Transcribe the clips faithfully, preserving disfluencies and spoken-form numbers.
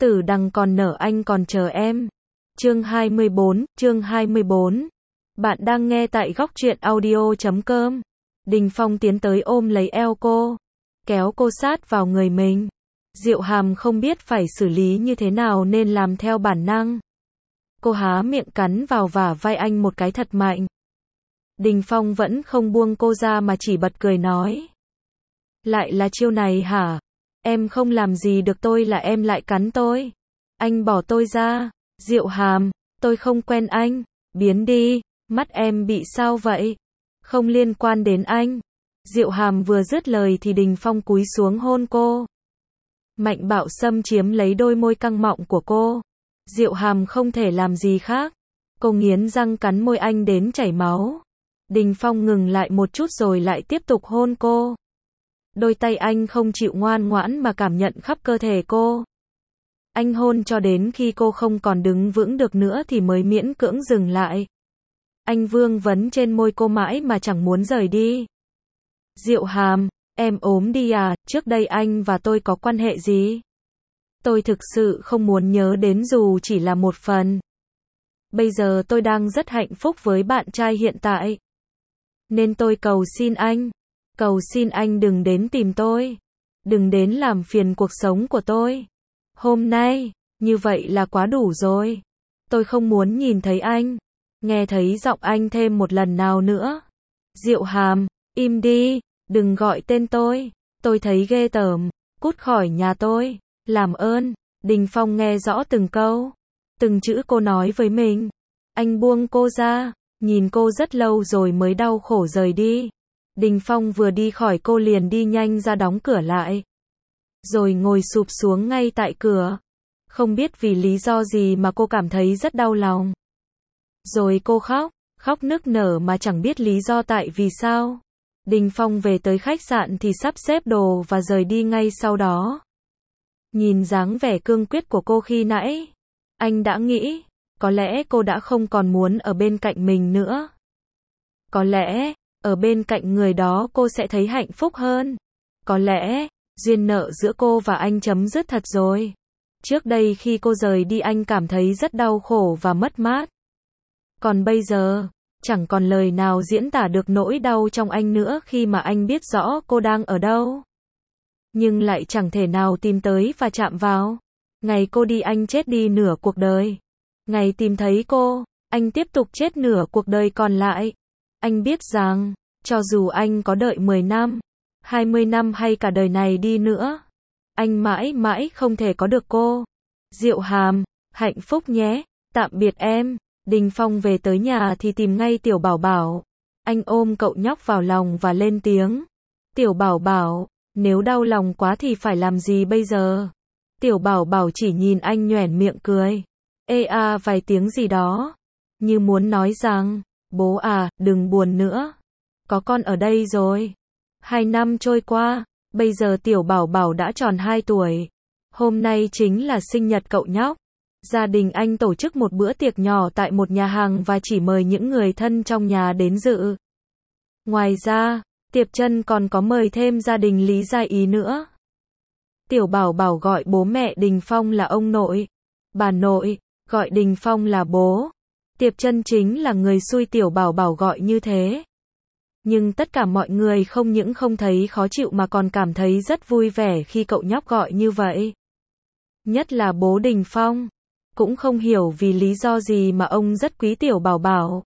Tử đằng còn nở anh còn chờ em. Chương hai mươi bốn, chương hai mươi bốn. Bạn đang nghe tại góc truyện audio chấm com. Đình Phong tiến tới ôm lấy eo cô, kéo cô sát vào người mình. Diệu Hàm không biết phải xử lý như thế nào nên làm theo bản năng. Cô há miệng cắn vào vả vai anh một cái thật mạnh. Đình Phong vẫn không buông cô ra mà chỉ bật cười nói. Lại là chiêu này hả? Em không làm gì được tôi là em lại cắn tôi. Anh bỏ tôi ra. Diệu Hàm, tôi không quen anh. Biến đi, mắt em bị sao vậy? Không liên quan đến anh. Diệu Hàm vừa dứt lời thì Đình Phong cúi xuống hôn cô. Mạnh bạo xâm chiếm lấy đôi môi căng mọng của cô. Diệu Hàm không thể làm gì khác. Cô nghiến răng cắn môi anh đến chảy máu. Đình Phong ngừng lại một chút rồi lại tiếp tục hôn cô. Đôi tay anh không chịu ngoan ngoãn mà cảm nhận khắp cơ thể cô. Anh hôn cho đến khi cô không còn đứng vững được nữa thì mới miễn cưỡng dừng lại. Anh vương vấn trên môi cô mãi mà chẳng muốn rời đi. Diệu Hàm, em ốm đi à, trước đây anh và tôi có quan hệ gì? Tôi thực sự không muốn nhớ đến dù chỉ là một phần. Bây giờ tôi đang rất hạnh phúc với bạn trai hiện tại. Nên tôi cầu xin anh. Cầu xin anh đừng đến tìm tôi. Đừng đến làm phiền cuộc sống của tôi. Hôm nay, như vậy là quá đủ rồi. Tôi không muốn nhìn thấy anh. Nghe thấy giọng anh thêm một lần nào nữa. Diệu Hàm, im đi, đừng gọi tên tôi. Tôi thấy ghê tởm, cút khỏi nhà tôi. Làm ơn. Đình Phong nghe rõ từng câu, từng chữ cô nói với mình. Anh buông cô ra, nhìn cô rất lâu rồi mới đau khổ rời đi. Đình Phong vừa đi khỏi cô liền đi nhanh ra đóng cửa lại. Rồi ngồi sụp xuống ngay tại cửa. Không biết vì lý do gì mà cô cảm thấy rất đau lòng. Rồi cô khóc, khóc nức nở mà chẳng biết lý do tại vì sao. Đình Phong về tới khách sạn thì sắp xếp đồ và rời đi ngay sau đó. Nhìn dáng vẻ cương quyết của cô khi nãy, anh đã nghĩ, có lẽ cô đã không còn muốn ở bên cạnh mình nữa. Có lẽ, ở bên cạnh người đó cô sẽ thấy hạnh phúc hơn. Có lẽ, duyên nợ giữa cô và anh chấm dứt thật rồi. Trước đây khi cô rời đi anh cảm thấy rất đau khổ và mất mát. Còn bây giờ, chẳng còn lời nào diễn tả được nỗi đau trong anh nữa khi mà anh biết rõ cô đang ở đâu. Nhưng lại chẳng thể nào tìm tới và chạm vào. Ngày cô đi anh chết đi nửa cuộc đời. Ngày tìm thấy cô, anh tiếp tục chết nửa cuộc đời còn lại. Anh biết rằng, cho dù anh có đợi mười năm, hai mươi năm hay cả đời này đi nữa, anh mãi mãi không thể có được cô. Diệu Hàm, hạnh phúc nhé, tạm biệt em. Đình Phong về tới nhà thì tìm ngay Tiểu Bảo Bảo. Anh ôm cậu nhóc vào lòng và lên tiếng. Tiểu Bảo Bảo, nếu đau lòng quá thì phải làm gì bây giờ? Tiểu Bảo Bảo chỉ nhìn anh nhoẻn miệng cười. Ê a vài tiếng gì đó. Như muốn nói rằng, bố à, đừng buồn nữa. Có con ở đây rồi. Hai năm trôi qua, bây giờ Tiểu Bảo Bảo đã tròn hai tuổi. Hôm nay chính là sinh nhật cậu nhóc. Gia đình anh tổ chức một bữa tiệc nhỏ tại một nhà hàng và chỉ mời những người thân trong nhà đến dự. Ngoài ra, Tiệp Trân còn có mời thêm gia đình Lý Gia Ý nữa. Tiểu Bảo Bảo gọi bố mẹ Đình Phong là ông nội, bà nội, gọi Đình Phong là bố. Tiệp Trân chính là người xui Tiểu Bảo Bảo gọi như thế. Nhưng tất cả mọi người không những không thấy khó chịu mà còn cảm thấy rất vui vẻ khi cậu nhóc gọi như vậy. Nhất là bố Đình Phong, cũng không hiểu vì lý do gì mà ông rất quý Tiểu Bảo Bảo.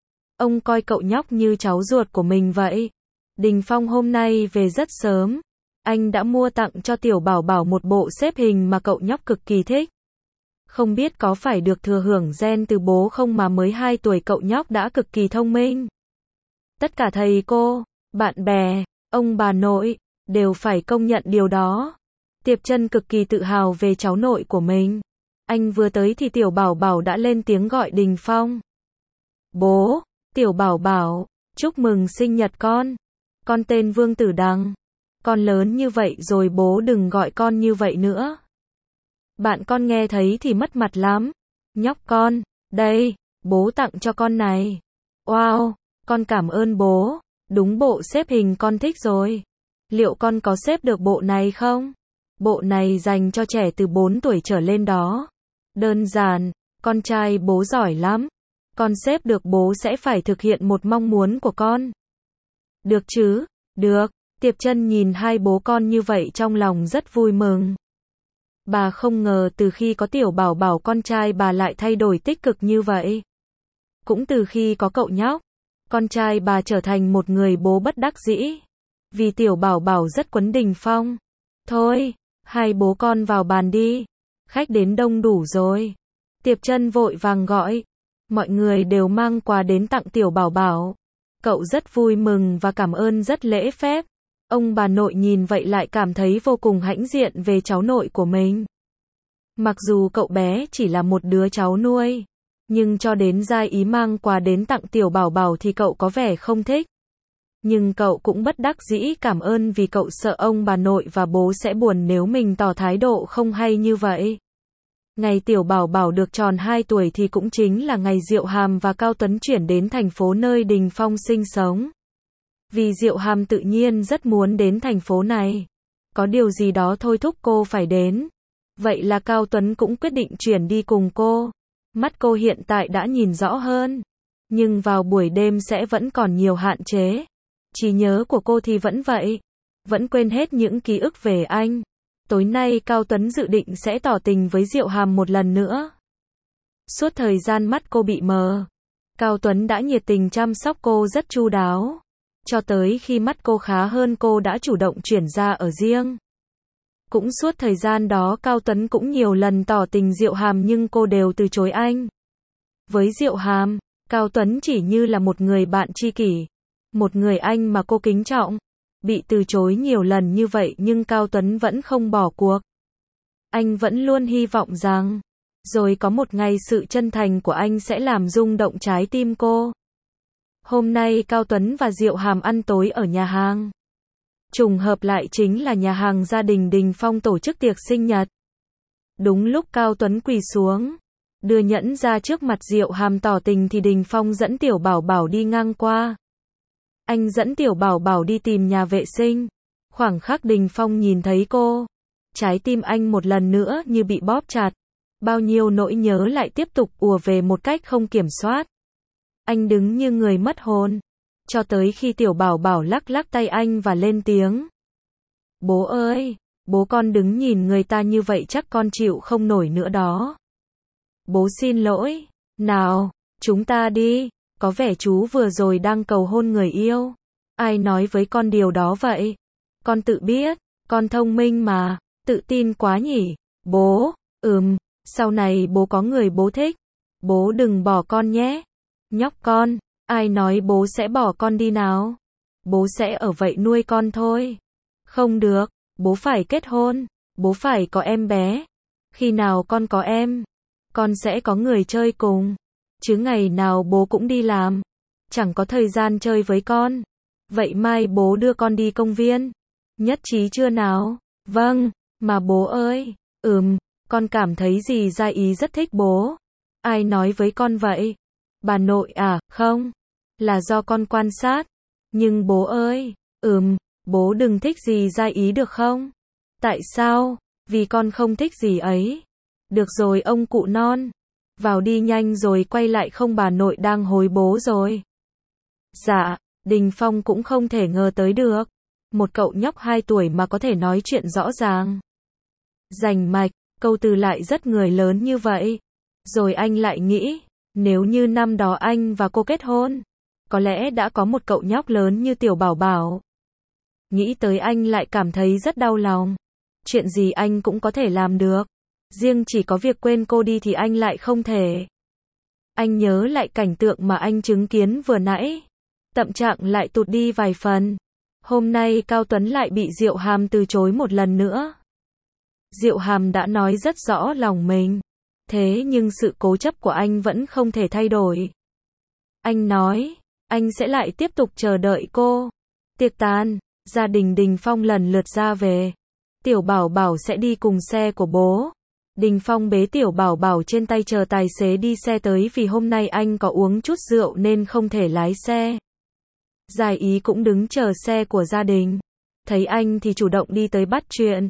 Ông coi cậu nhóc như cháu ruột của mình vậy. Đình Phong hôm nay về rất sớm. Anh đã mua tặng cho Tiểu Bảo Bảo một bộ xếp hình mà cậu nhóc cực kỳ thích. Không biết có phải được thừa hưởng gen từ bố không mà mới hai tuổi cậu nhóc đã cực kỳ thông minh. Tất cả thầy cô, bạn bè, ông bà nội, đều phải công nhận điều đó. Tiệp Trân cực kỳ tự hào về cháu nội của mình. Anh vừa tới thì Tiểu Bảo Bảo đã lên tiếng gọi Đình Phong. Bố, Tiểu Bảo Bảo, chúc mừng sinh nhật con. Con tên Vương Tử Đằng. Con lớn như vậy rồi bố đừng gọi con như vậy nữa. Bạn con nghe thấy thì mất mặt lắm. Nhóc con, đây, bố tặng cho con này. Wow, con cảm ơn bố. Đúng bộ xếp hình con thích rồi. Liệu con có xếp được bộ này không? Bộ này dành cho trẻ từ bốn tuổi trở lên đó. Đơn giản, con trai bố giỏi lắm. Con xếp được bố sẽ phải thực hiện một mong muốn của con. Được chứ? Được. Tiệp Trân nhìn hai bố con như vậy trong lòng rất vui mừng. Bà không ngờ từ khi có tiểu bảo bảo con trai bà lại thay đổi tích cực như vậy. Cũng từ khi có cậu nhóc, con trai bà trở thành một người bố bất đắc dĩ. Vì tiểu bảo bảo rất quấn Đình Phong. Thôi, hai bố con vào bàn đi. Khách đến đông đủ rồi. Tiệp Trân vội vàng gọi. Mọi người đều mang quà đến tặng tiểu bảo bảo. Cậu rất vui mừng và cảm ơn rất lễ phép. Ông bà nội nhìn vậy lại cảm thấy vô cùng hãnh diện về cháu nội của mình. Mặc dù cậu bé chỉ là một đứa cháu nuôi, nhưng cho đến Gia Ý mang quà đến tặng tiểu bảo bảo thì cậu có vẻ không thích. Nhưng cậu cũng bất đắc dĩ cảm ơn vì cậu sợ ông bà nội và bố sẽ buồn nếu mình tỏ thái độ không hay như vậy. Ngày tiểu bảo bảo được tròn hai tuổi thì cũng chính là ngày Diệu Hàm và Cao Tuấn chuyển đến thành phố nơi Đình Phong sinh sống. Vì Diệu Hàm tự nhiên rất muốn đến thành phố này. Có điều gì đó thôi thúc cô phải đến. Vậy là Cao Tuấn cũng quyết định chuyển đi cùng cô. Mắt cô hiện tại đã nhìn rõ hơn. Nhưng vào buổi đêm sẽ vẫn còn nhiều hạn chế. Trí nhớ của cô thì vẫn vậy. Vẫn quên hết những ký ức về anh. Tối nay Cao Tuấn dự định sẽ tỏ tình với Diệu Hàm một lần nữa. Suốt thời gian mắt cô bị mờ, Cao Tuấn đã nhiệt tình chăm sóc cô rất chu đáo. Cho tới khi mắt cô khá hơn cô đã chủ động chuyển ra ở riêng. Cũng suốt thời gian đó Cao Tuấn cũng nhiều lần tỏ tình Diệu Hàm nhưng cô đều từ chối anh. Với Diệu Hàm, Cao Tuấn chỉ như là một người bạn tri kỷ. Một người anh mà cô kính trọng. Bị từ chối nhiều lần như vậy nhưng Cao Tuấn vẫn không bỏ cuộc. Anh vẫn luôn hy vọng rằng, rồi có một ngày sự chân thành của anh sẽ làm rung động trái tim cô. Hôm nay Cao Tuấn và Diệu Hàm ăn tối ở nhà hàng. Trùng hợp lại chính là nhà hàng gia đình Đình Phong tổ chức tiệc sinh nhật. Đúng lúc Cao Tuấn quỳ xuống, đưa nhẫn ra trước mặt Diệu Hàm tỏ tình thì Đình Phong dẫn tiểu bảo bảo đi ngang qua. Anh dẫn tiểu bảo bảo đi tìm nhà vệ sinh. Khoảng khắc Đình Phong nhìn thấy cô, trái tim anh một lần nữa như bị bóp chặt. Bao nhiêu nỗi nhớ lại tiếp tục ùa về một cách không kiểm soát. Anh đứng như người mất hồn. Cho tới khi tiểu bảo bảo lắc lắc tay anh và lên tiếng. Bố ơi, bố con đứng nhìn người ta như vậy chắc con chịu không nổi nữa đó. Bố xin lỗi. Nào, chúng ta đi. Có vẻ chú vừa rồi đang cầu hôn người yêu. Ai nói với con điều đó vậy? Con tự biết, con thông minh mà, tự tin quá nhỉ. Bố, ừm, sau này bố có người bố thích. Bố đừng bỏ con nhé. Nhóc con, ai nói bố sẽ bỏ con đi nào? Bố sẽ ở vậy nuôi con thôi. Không được, bố phải kết hôn, bố phải có em bé. Khi nào con có em, con sẽ có người chơi cùng. Chứ ngày nào bố cũng đi làm, chẳng có thời gian chơi với con. Vậy mai bố đưa con đi công viên. Nhất trí chưa nào? Vâng, mà bố ơi, ừm, con cảm thấy dì Gia Ý rất thích bố. Ai nói với con vậy? Bà nội à, không, là do con quan sát. Nhưng bố ơi, ừm, bố đừng thích dì Gia Ý được không? Tại sao? Vì con không thích dì ấy. Được rồi ông cụ non. Vào đi nhanh rồi quay lại không bà nội đang hối bố rồi. Dạ, Đình Phong cũng không thể ngờ tới được. Một cậu nhóc hai tuổi mà có thể nói chuyện rõ ràng. Rành mạch, câu từ lại rất người lớn như vậy. Rồi anh lại nghĩ, nếu như năm đó anh và cô kết hôn, có lẽ đã có một cậu nhóc lớn như tiểu bảo bảo. Nghĩ tới anh lại cảm thấy rất đau lòng. Chuyện gì anh cũng có thể làm được. Riêng chỉ có việc quên cô đi thì anh lại không thể. Anh nhớ lại cảnh tượng mà anh chứng kiến vừa nãy. Tâm trạng lại tụt đi vài phần. Hôm nay Cao Tuấn lại bị Diệu Hàm từ chối một lần nữa. Diệu Hàm đã nói rất rõ lòng mình. Thế nhưng sự cố chấp của anh vẫn không thể thay đổi. Anh nói, anh sẽ lại tiếp tục chờ đợi cô. Tiệc tàn, gia đình Đình Phong lần lượt ra về. Tiểu bảo bảo sẽ đi cùng xe của bố. Đình Phong bế tiểu bảo bảo trên tay chờ tài xế đi xe tới vì hôm nay anh có uống chút rượu nên không thể lái xe. Gia Ý cũng đứng chờ xe của gia đình. Thấy anh thì chủ động đi tới bắt chuyện.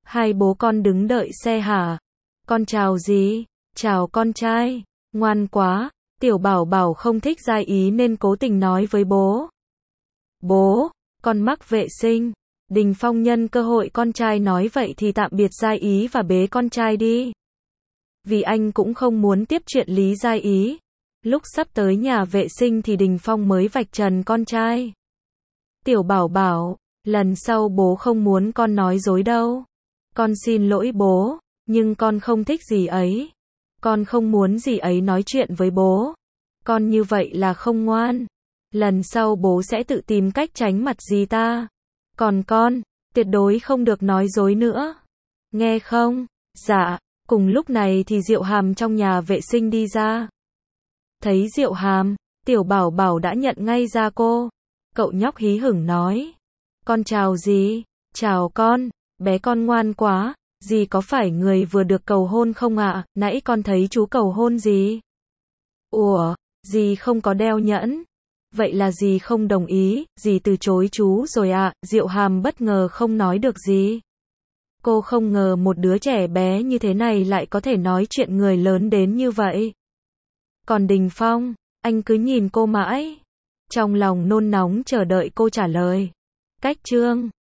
Hai bố con đứng đợi xe hả? Con chào gì? Chào con trai. Ngoan quá. Tiểu Bảo Bảo không thích Giai Ý nên cố tình nói với bố. Bố, con mắc vệ sinh. Đình Phong nhân cơ hội con trai nói vậy thì tạm biệt Giai Ý và bế con trai đi. Vì anh cũng không muốn tiếp chuyện Lý Giai Ý. Lúc sắp tới nhà vệ sinh thì Đình Phong mới vạch trần con trai. Tiểu Bảo Bảo, lần sau bố không muốn con nói dối đâu. Con xin lỗi bố, nhưng con không thích dì ấy. Con không muốn dì ấy nói chuyện với bố. Con như vậy là không ngoan. Lần sau bố sẽ tự tìm cách tránh mặt dì ta. Còn con, tuyệt đối không được nói dối nữa. Nghe không? Dạ. Cùng lúc này thì Diệu Hàm trong nhà vệ sinh đi ra. Thấy Diệu Hàm, Tiểu Bảo Bảo đã nhận ngay ra cô. Cậu nhóc hí hửng nói. Con chào dì. Chào con. Bé con ngoan quá. Dì có phải người vừa được cầu hôn không ạ? À? Nãy con thấy chú cầu hôn dì. Ủa, dì không có đeo nhẫn. Vậy là dì không đồng ý, dì từ chối chú rồi ạ. À? Diệu Hàm bất ngờ không nói được gì. Cô không ngờ một đứa trẻ bé như thế này lại có thể nói chuyện người lớn đến như vậy. Còn Đình Phong, anh cứ nhìn cô mãi. Trong lòng nôn nóng chờ đợi cô trả lời. Cách chương